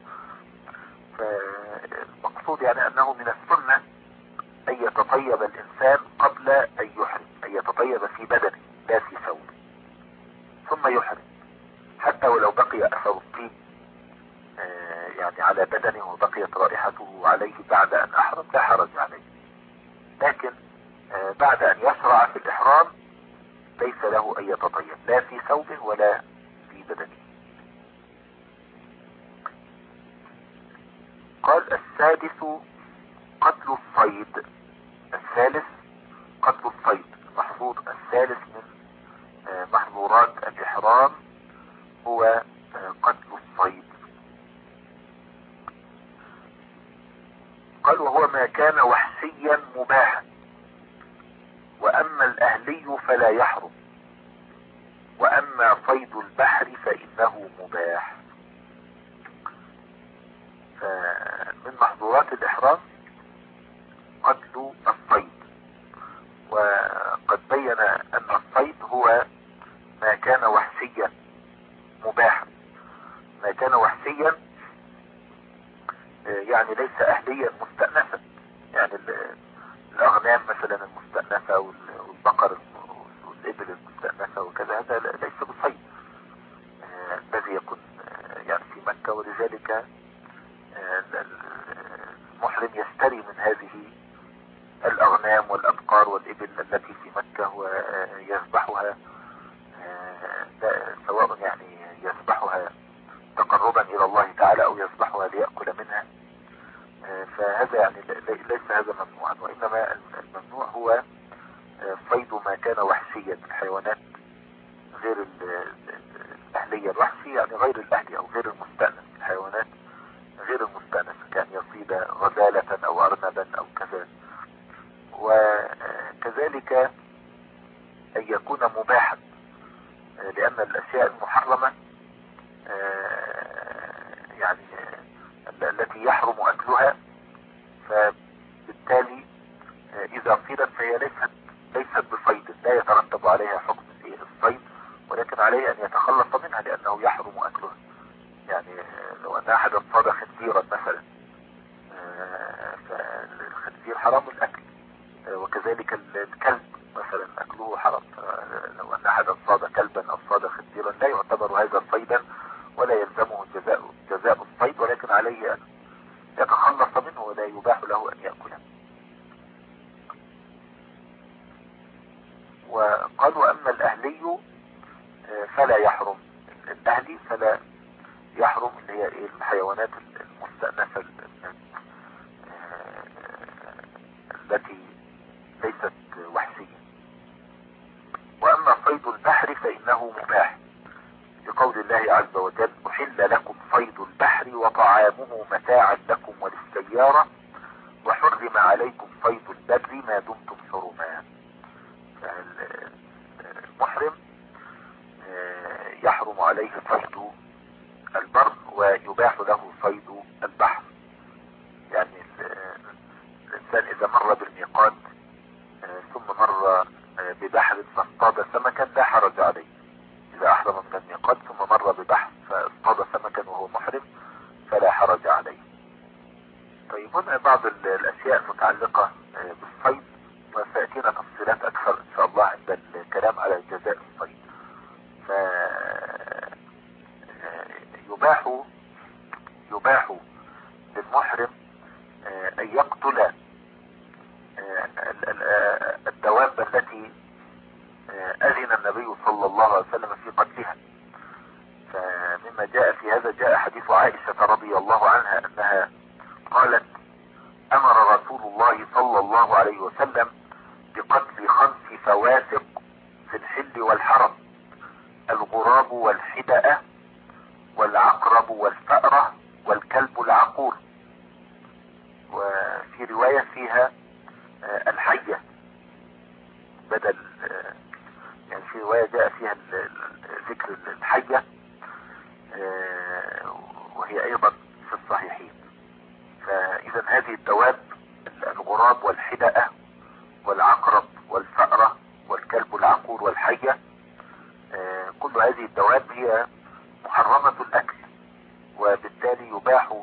فالمقصود يعني أنه من السنة أن يتطيب الإنسان قبل أن يحرم، أن يتطيب في بدنه لا في ثوبه ثم يحرم، حتى ولو بقي أثر الطيب يعني على بدنه وبقيت رائحته عليه بعد أن أحرم لا حرج عليه. لكن بعد أن يشرع في الإحرام ليس له أن يتطيب لا في ثوبه ولا في بدنه. قال السادس قتل الصيد. الثالث قتل الصيد، المحظور الثالث من محظورات الإحرام هو قتل الصيد. قال وهو ما كان وحشيا مباحا، وأما الأهلي فلا يحرم، وأما صيد البحر فإنه مباح. فمن محظورات الإحرام قتل الصيد، وقد بين أن الصيد هو ما كان وحشيا مباحا. ما كان وحشيا يعني ليس أهليا مستأنفا، يعني الأغنام مثلا المستأنفة والبقر والإبل المستأنفة وكذا، هذا ليس بصيد الذي يكون يعني في مكة. ولذلك المحرم يشتري من هذه الأغنام والأبقار والإبل التي في مكة ويذبحها، سواء يعني يذبحها تقربا إلى الله تعالى أو يذبحها ليأكل منها. فهذا يعني ليس هذا ممنوعا، وإنما الممنوع هو صيد ما كان وحشيا، الحيوانات غير الأهلية. الوحشي يعني غير الأهلي أو غير المستأنس، الحيوانات غير المستأنس، كان يصيد غزالة أو أرنبا أو كذا. وكذلك أن يكون مباحا، لأن الأشياء المحرمة يعني التي يحرم أكلها، فبالتالي إذا صيدت فهي ليست ليست بصيد، لا يترتب عليها حكم الصيد، ولكن عليه أن يتخلص منها لأنه يحرم أكلها. يعني لو أن أحد اصطاد خنزيرا مثلا، فالخنزير حرام الأكل، وكذلك الكلب مثلا أكله حرام. لو أن أحد اصطاد كلبا أو اصطاد خنزيرا لا يعتبر هذا صيدا ولا يلزمه جزاء جزاء الصيد، ولكن عليه أن يتخلص منه ولا يباح له أن يأكله. وقالوا أما الأهلي فلا يحرم، الأهلي فلا يحرم، اللي هي ايه الحيوانات المستأنسة التي ليست وحشية. واما صيد البحر فانه مباح لقول الله عز وجل احل لكم صيد البحر وطعامه متاعا لكم وللسيارة وحرم عليكم صيد البر ما دمتم حرما. المحرم يحرم عليه صيد البر ويباح له صيد البحر. يعني الانسان اذا مر بالميقات ثم مر ببحر فاصطاد سمكا لا حرج عليه. اذا احرم من الميقات ثم مر ببحر فاصطاد سمكا وهو محرم فلا حرج عليه. طيب هنا بعض الاشياء المتعلقة بالصيد وسيأتينا تفصيلات اكثر ان شاء الله عند الكلام على جزاء الصيد. ف يباح يباح للمحرم ان يقتل الدواب التي اذن النبي صلى الله عليه وسلم في قتلها. فمما جاء في هذا جاء حديث عائشة رضي الله عنها انها قالت امر رسول الله صلى الله عليه وسلم بقتل خمس فواسق في الحل والحرم: الغراب والحدأة والعقرب والفأرة والكلب العقور. وفي رواية فيها الحية بدل، يعني في رواية جاء فيها ذكر الحية وهي ايضا في الصحيحين. فاذا هذه الدواب الغراب والحدأة والعقرب والفأرة والكلب العقور والحية كل هذه الدواب هي محرمة الاكل، وبالتالي يباح،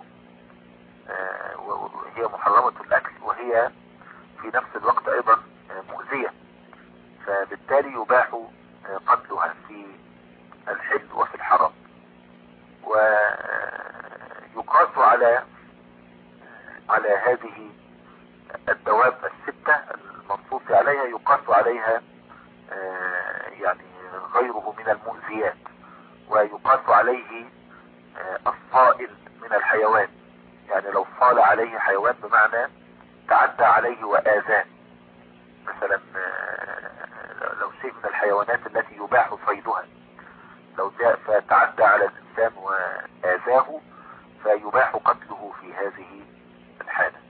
هي محرمة الاكل وهي في نفس الوقت ايضا مؤذية، فبالتالي يباح قتلها في الحل وفي الحرم. ويقاس على على هذه الدواب الستة المنصوص عليها يقاس عليها يعني غيره من المؤذيات، ويقاس عليه الصائل من الحيوان. يعني لو صال عليه حيوان بمعنى تعدى عليه وآذاه، مثلا لو شيء من الحيوانات التي يباح صيدها لو جاء فتعدى على الإنسان وآذاه فيباح قتله في هذه الحالة.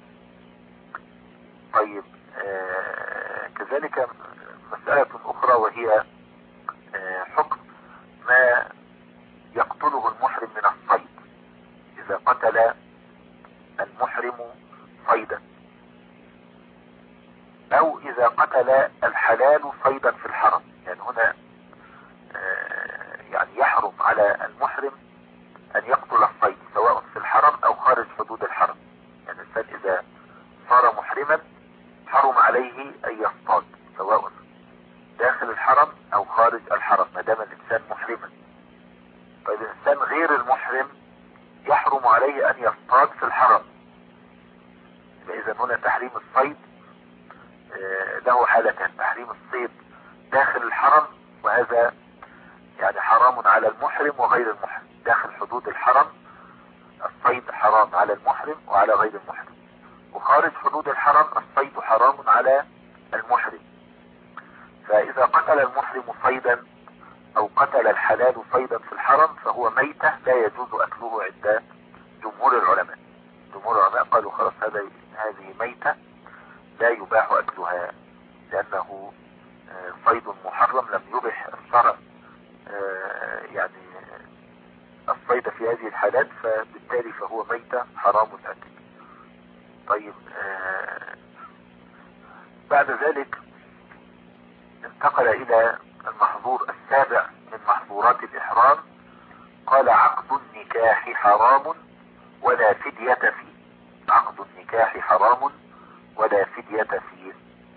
طيب آه كذلك مسألة أخرى وهي آه حكم ما يقتله المحرم من الصيد. إذا قتل المحرم صيدا أو إذا قتل الحلال صيدا في الحرم، يعني هنا آه يعني يحرم على المحرم أن يقتل الصيد سواء في الحرم أو خارج حدود الحرم. يعني الإنسان إذا صار محرما حرم عليه أن يصطاد سواء داخل الحرم أو خارج الحرم ما دام الإنسان محرما. طيب الإنسان غير المحرم يحرم عليه أن يصطاد في الحرم. إذا هنا تحريم الصيد له حالتين: تحريم الصيد داخل الحرم وهذا يعني حرام على المحرم وغير المحرم. داخل حدود الحرم الصيد حرام على المحرم وعلى غير المحرم، وخارج حدود الحرم الصيد حرام على المحرم. فإذا قتل المحرم صيدا أو قتل الحلال صيدا في الحرم فهو ميتة لا يجوز أكله عند جمهور العلماء. جمهور العلماء قالوا خلاص هذه ميتة لا يباح أكلها لأنه صيد محرم لم يبح الشرع يعني الصيد في هذه الحالات، فبالتالي فهو ميتة حرام الأكل. طيب بعد ذلك انتقل إلى المحظور السابع من محظورات الإحرام. قال: عقد النكاح حرام ولا فدية فيه. عقد النكاح حرام ولا فدية فيه.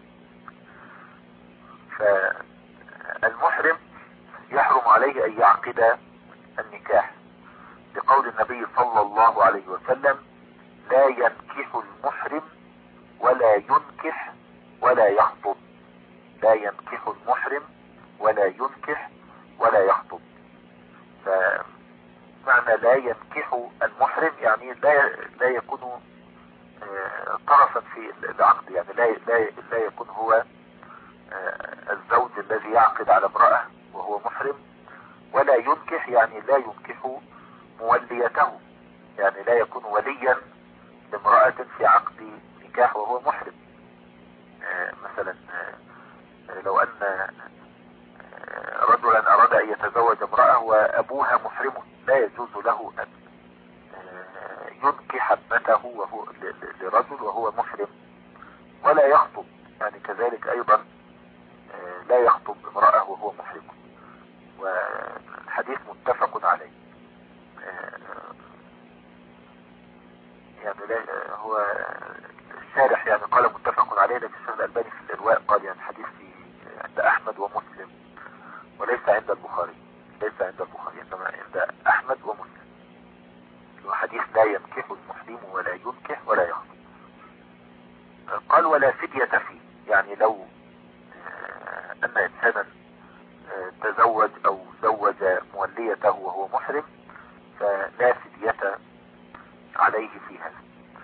فالمحرم يحرم عليه أن يعقد النكاح لقول النبي صلى الله عليه وسلم: لا ينكح المحرم ولا ينكح ولا يخطب. لا ينكح المحرم ولا ينكح ولا يخطب. معنى لا ينكح المحرم يعني لا لا يكون طرفا في العقد، يعني لا لا لا يكون هو الزوج الذي يعقد على امرأة وهو محرم، ولا ينكح يعني لا ينكح موليته، يعني لا يكون وليا لامرأة في عقد نكاح وهو محرم. مثلا لو ان رجلا اراد ان يتزوج امرأة وابوها محرم لا يجوز له ان ينكح ابنته وهو لرجل وهو محرم، ولا يخطب، يعني كذلك ايضا لا يخطب امرأة وهو محرم، والحديث متفق عليه. يعني لا هو الشارح يعني قال متفق عليه، لكن الشيخ الألباني في الإرواء قال يعني الحديث في عند أحمد ومسلم وليس عند البخاري، ليس عند البخاري إنما عند أحمد ومسلم، وحديث لا ينكح المحرم ولا ينكح ولا يخطب. قال ولا فدية فيه، يعني لو أن إنسانا تزوج أو زوج موليته وهو محرم فلا فدية عليه في هذا.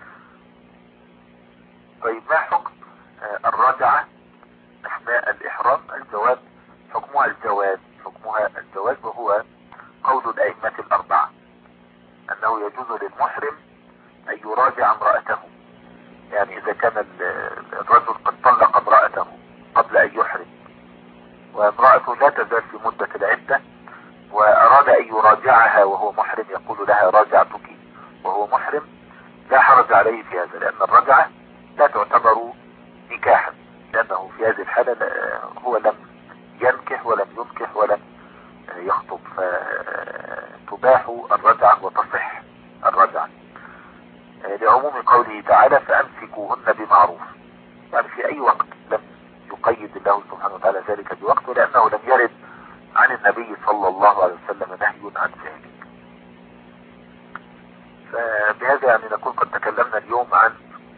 طيب ما حكم الرجعة أثناء الإحرام؟ الجواب حكمها الجواز، حكمها الجواز، وهو قول الأئمة الأربعة أنه يجوز للمحرم أن يراجع امرأته، يعني إذا كان الرجل قد طلق امرأته قبل أن يحرم وامرأته لا تزال في مدة العدة وأراد أن يراجعها وهو محرم يقول لها راجعتك وهو محرم، لا حرج عليه في هذا، لأن الرجعة لا تعتبر نكاحا، لأنه في هذه الحالة هو لم ينكح ولم ينكح ولم يخطب، فتباح الرجعة وتصح الرجعة لعموم قوله تعالى فأمسكوهن بمعروف، يعني في أي وقت لم يقيد الله سبحانه وتعالى ذلك بوقت، لأنه لم يرد عن النبي صلى الله عليه وسلم نهي عن ذلك. فبهذا يعني نكون قد تكلمنا اليوم عن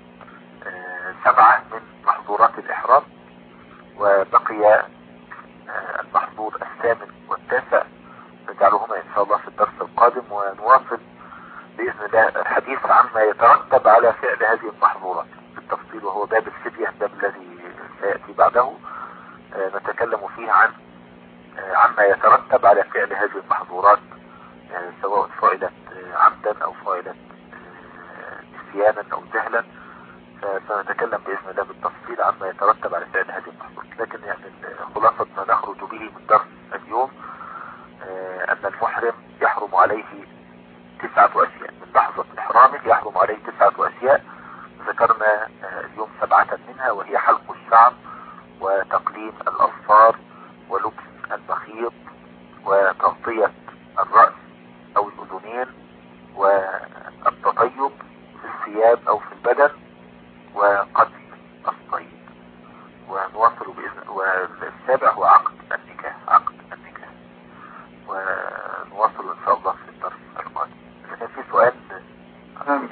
سبعة من محظورات الإحرام، وبقي المحظور الثامن والتاسع نجعلهما إن شاء الله في الدرس القادم، ونواصل بإذن الله الحديث عما يترتب على فعل هذه المحظورات بالتفصيل، وهو باب الفدية، الباب الذي سيأتي بعده نتكلم فيه عن عما يترتب على فعل هذه المحظورات، سواء فعلت عمدا أو فعلت نسيانا أو جهلا، فسنتكلم بإذن الله بالتفصيل عما يترتب على فعل هذه المحظورات. لكن يعني خلاصة ما نخرج به من درس اليوم أن المحرم يحرم عليه تسعة أشياء، من لحظة إحرامه يحرم عليه تسعة أشياء، ذكرنا اليوم سبعة منها، وهي حلق الشعر وتقليم الأظفار ولبس المخيط وتغطية الرأس أو الأذنين والتطيب في الثياب أو في البدن وقتل الصيد. ونواصل بإذن، والسابع هو عقد النكاح، عقد النكاح، ونواصل إن شاء الله في الدرس القادم. إذا في سؤال
السلام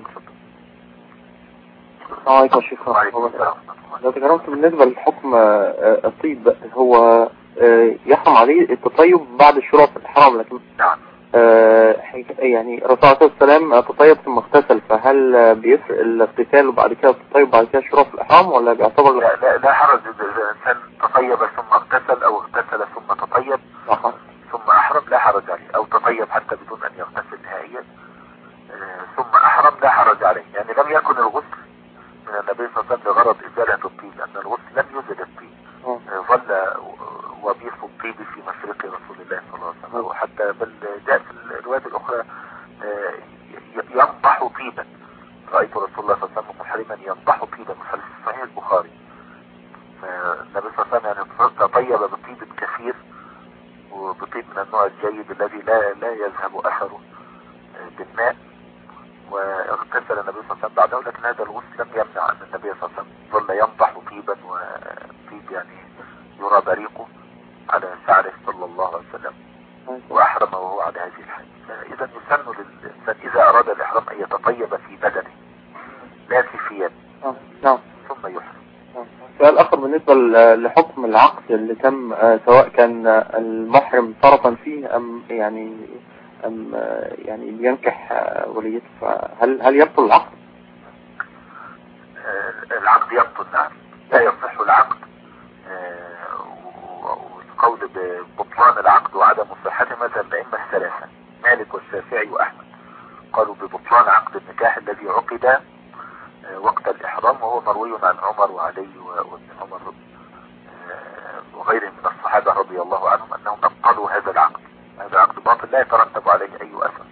عليكم يا شيخ. لو تكرمت بالنسبة للحكم الطيب، هو يحرم عليه التطيب بعد الشروع في الإحرام، لكن
نعم
يعني الرسول عليه الصلاة والسلام تطيب ثم اغتسل، فهل بيفرق الاغتسال وبعد كده التطيب بعد كده الشروع في الإحرام، ولا بيعتبر؟
لا لا, لا حرج إذا الإنسان تطيب ثم اغتسل أو اغتسل ثم تطيب ثم أحرم، لا حرج عليه، أو تطيب حتى بدون أن يغتسل نهائيا ثم أحرم لا حرج عليه. يعني لم يكن الغسل من النبي صلى الله عليه وسلم لغرض إزالة الطيب، لأن الغسل لم يزل الطيب، ظل وبيص الطيب في مشرق رسول الله صلى الله عليه وسلم، وحتى بل جاء في الروايات الأخرى ينضح طيبا، رأيت رسول الله صلى الله عليه وسلم محرما ينضح طيبا في صحيح البخاري. النبي صلى الله عليه وسلم يعني تطيب بطيب كثير، وبطيب من النوع الجيد الذي لا لا يذهب أثره بالماء، واغتسل النبي صلى الله عليه وسلم بعده، لكن هذا الغسل لم يمنع أن النبي صلى الله عليه وسلم ظل ينضح طيبا، وطيب يعني يرى بريقه على شعره صلى الله عليه وسلم، وأحرم وهو على هذه الحال. إذا يسن للإنسان إذا أراد الإحرام أن يتطيب في بدنه لا في ثيابه ثم يحرم.
سؤال آخر بالنسبة لحكم العقد اللي تم، سواء كان المحرم طرفا فيه أم يعني أم يعني بينكح وليته، فهل هل يبطل العقد؟
العقد يبطل، نعم، لا يصح العقد. والقول ببطلان العقد وعدم صحته مذهب الأئمة الثلاثة مالك والشافعي وأحمد، قالوا ببطلان عقد النكاح الذي عقد وقت الإحرام، وهو مروي عن عمر وعلي وابن عمر وغيرهم من الصحابة رضي الله عنهم أنهم أبطلوا هذا العقد. هذا العقد باطل لا يترتب عليه أي أثر.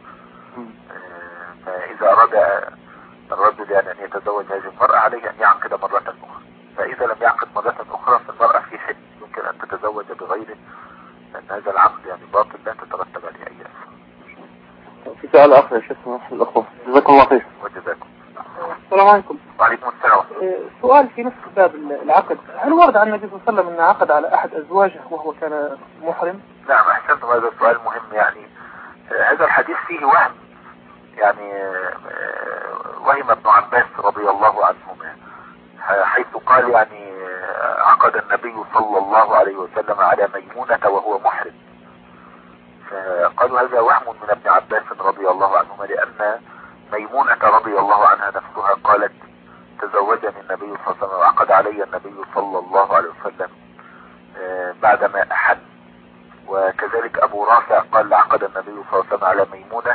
فإذا أراد الرجل يعني أن يتزوج هذه المرأة عليه أن يعقد مرة أخرى، فإذا لم يعقد مرة أخرى فالمرأة في حل يمكن أن تتزوج بغيره، لأن هذا العقد يعني باطل لا تترتب عليه أي أثر.
في سؤال آخر يا شيخ الأخوة، جزاكم الله خير.
وجزاكم.
السلام عليكم.
وعليكم السلام.
سؤال في نفس باب العقد، هل ورد عن النبي صلى الله عليه وسلم أنه عقد على أحد أزواجه وهو كان محرم؟
نعم، أحسنتم، هذا السؤال مهم. يعني هذا الحديث فيه وهم، يعني وهم ابن عباس رضي الله عنهما حيث قال يعني عقد النبي صلى الله عليه وسلم على ميمونة وهو محرم، فقالوا هذا وهم من ابن عباس رضي الله عنهما، لأن ميمونة رضي الله عنها نفسها قالت تزوجني النبي صلى الله عليه وسلم وعقد علي النبي صلى الله عليه وسلم بعدما أحل. وكذلك أبو رافع قال عقد النبي صلى الله عليه وسلم على ميمونة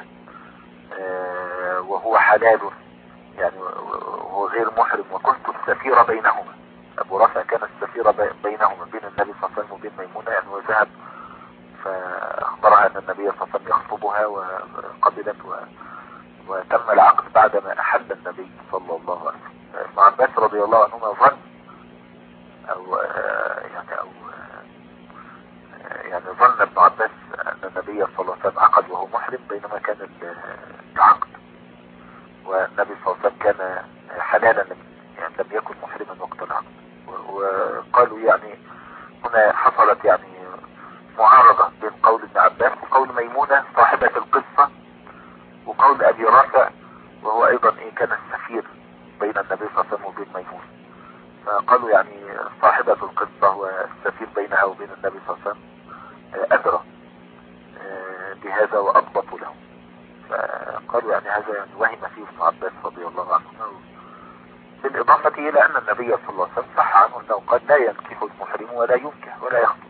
وهو حلال، يعني وهو غير محرم، وكنت السفير بينهما. أبو رافع كان السفير بينهما، بين النبي صلى الله عليه وسلم وبين ميمونة، يعني وذهب فأخبرها أن النبي صلى الله عليه وسلم يخطبها وقبلت و... وتم العقد بعدما أحل النبي صلى الله عليه وسلم. ابن عباس رضي الله عنهما ظن أو يعني أو يعني ظن ابن عباس أن النبي صلى الله عليه وسلم عقد وهو محرم، بينما كان العقد والنبي صلى الله عليه وسلم كان حلالا، يعني لم يكن محرما وقت العقد. وقالوا يعني هنا حصلت يعني معارضة بين قول ابن عباس وقول ميمونة صاحبة القصة وقول أبي رافع، وهو أيضا إيه كان السفير بين النبي صلى الله عليه وسلم وبين ميمونة. فقالوا يعني صاحبة القصة والسفير بينها وبين النبي صلى الله عليه وسلم أدرى بهذا وأضبط له. فقالوا يعني هذا يعني وهم فيه ابن عباس رضي الله عنه، بالإضافة إلى أن النبي صلى الله عليه وسلم صح عنه أنه قد لا ينكح المحرم ولا ينكح ولا يخطب.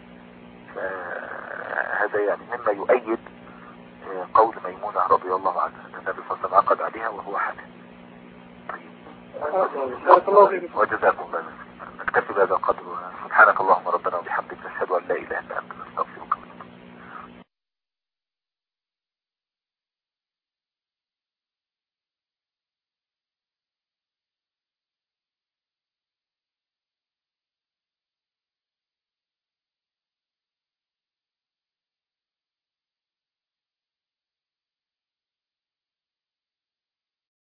فهذا يعني مما يؤيد قول ميمونة رضي الله عنها أن النبي صلى الله عليه وسلم عقد عليها وهو حلال. طيب. وجزاكم الله.